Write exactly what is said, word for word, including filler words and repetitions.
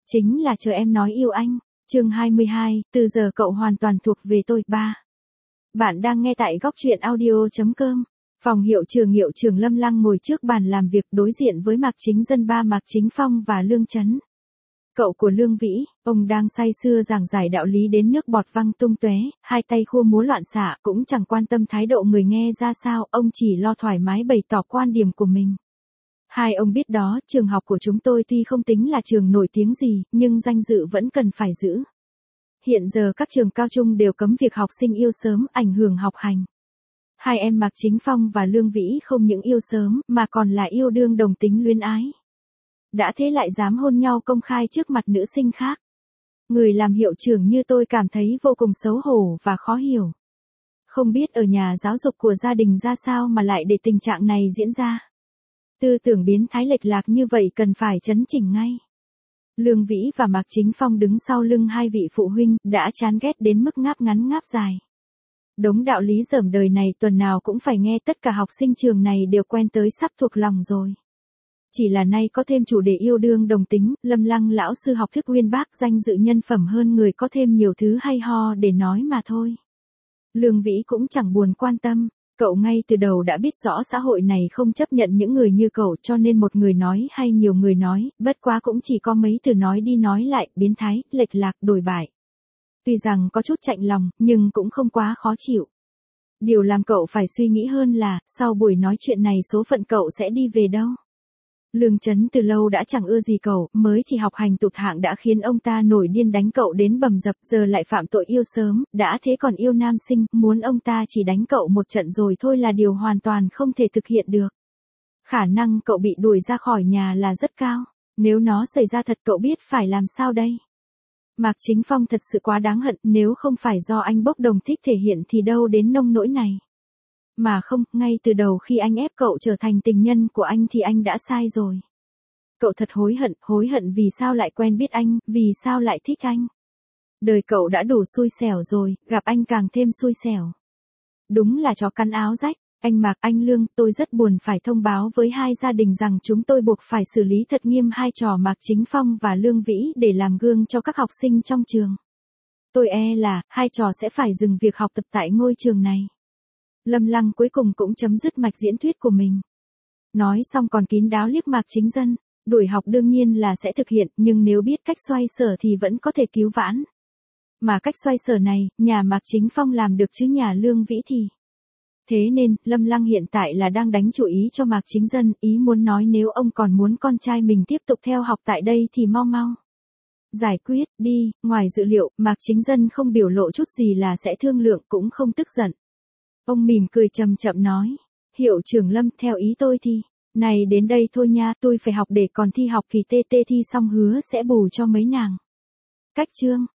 Chính là chờ em nói yêu anh. Chương hai mươi hai, từ giờ cậu hoàn toàn thuộc về tôi. ba. Bạn đang nghe tại góc truyện audio chấm com. Phòng hiệu trưởng hiệu trưởng Lâm Lăng ngồi trước bàn làm việc đối diện với Mạc Chính Dân, ba Mạc Chính Phong và Lương Chấn. Cậu của Lương Vĩ, ông đang say sưa giảng giải đạo lý đến nước bọt văng tung tóe, hai tay khua múa loạn xạ, cũng chẳng quan tâm thái độ người nghe ra sao, ông chỉ lo thoải mái bày tỏ quan điểm của mình. Hai ông biết đó, trường học của chúng tôi tuy không tính là trường nổi tiếng gì, nhưng danh dự vẫn cần phải giữ. Hiện giờ các trường cao trung đều cấm việc học sinh yêu sớm, ảnh hưởng học hành. Hai em Mạc Chính Phong và Lương Vĩ không những yêu sớm, mà còn là yêu đương đồng tính luyến ái. Đã thế lại dám hôn nhau công khai trước mặt nữ sinh khác. Người làm hiệu trưởng như tôi cảm thấy vô cùng xấu hổ và khó hiểu. Không biết ở nhà giáo dục của gia đình ra sao mà lại để tình trạng này diễn ra. Tư tưởng biến thái lệch lạc như vậy cần phải chấn chỉnh ngay. Lương Vĩ và Mạc Chính Phong đứng sau lưng hai vị phụ huynh, đã chán ghét đến mức ngáp ngắn ngáp dài. Đống đạo lý dởm đời này tuần nào cũng phải nghe, tất cả học sinh trường này đều quen tới sắp thuộc lòng rồi. Chỉ là nay có thêm chủ đề yêu đương đồng tính, Lâm Lăng lão sư học thức uyên bác, danh dự nhân phẩm hơn người, có thêm nhiều thứ hay ho để nói mà thôi. Lương Vĩ cũng chẳng buồn quan tâm. Cậu ngay từ đầu đã biết rõ xã hội này không chấp nhận những người như cậu, cho nên một người nói hay nhiều người nói, bất quá cũng chỉ có mấy từ nói đi nói lại, biến thái, lệch lạc, đổi bại. Tuy rằng có chút chạnh lòng, nhưng cũng không quá khó chịu. Điều làm cậu phải suy nghĩ hơn là, sau buổi nói chuyện này số phận cậu sẽ đi về đâu. Lương Chấn từ lâu đã chẳng ưa gì cậu, mới chỉ học hành tụt hạng đã khiến ông ta nổi điên đánh cậu đến bầm dập, giờ lại phạm tội yêu sớm, đã thế còn yêu nam sinh, muốn ông ta chỉ đánh cậu một trận rồi thôi là điều hoàn toàn không thể thực hiện được. Khả năng cậu bị đuổi ra khỏi nhà là rất cao, nếu nó xảy ra thật cậu biết phải làm sao đây. Mạc Chính Phong thật sự quá đáng hận, nếu không phải do anh bốc đồng thích thể hiện thì đâu đến nông nỗi này. Mà không, ngay từ đầu khi anh ép cậu trở thành tình nhân của anh thì anh đã sai rồi. Cậu thật hối hận, hối hận vì sao lại quen biết anh, vì sao lại thích anh. Đời cậu đã đủ xui xẻo rồi, gặp anh càng thêm xui xẻo. Đúng là chó cắn áo rách. Anh Mạc, anh Lương, tôi rất buồn phải thông báo với hai gia đình rằng chúng tôi buộc phải xử lý thật nghiêm hai trò Mạc Chính Phong và Lương Vĩ để làm gương cho các học sinh trong trường. Tôi e là, hai trò sẽ phải dừng việc học tập tại ngôi trường này. Lâm Lăng cuối cùng cũng chấm dứt mạch diễn thuyết của mình. Nói xong còn kín đáo liếc Mạc Chính Dân, đuổi học đương nhiên là sẽ thực hiện, nhưng nếu biết cách xoay sở thì vẫn có thể cứu vãn. Mà cách xoay sở này, nhà Mạc Chính Phong làm được chứ nhà Lương Vĩ thì. Thế nên, Lâm Lăng hiện tại là đang đánh chủ ý cho Mạc Chính Dân, ý muốn nói nếu ông còn muốn con trai mình tiếp tục theo học tại đây thì mau mau giải quyết đi. Ngoài dự liệu, Mạc Chính Dân không biểu lộ chút gì là sẽ thương lượng, cũng không tức giận. Ông mỉm cười chậm chậm nói, hiệu trưởng Lâm, theo ý tôi thì, này đến đây thôi nha, tôi phải học để còn thi học kỳ tê tê thi xong hứa sẽ bù cho mấy nàng. Cách chương.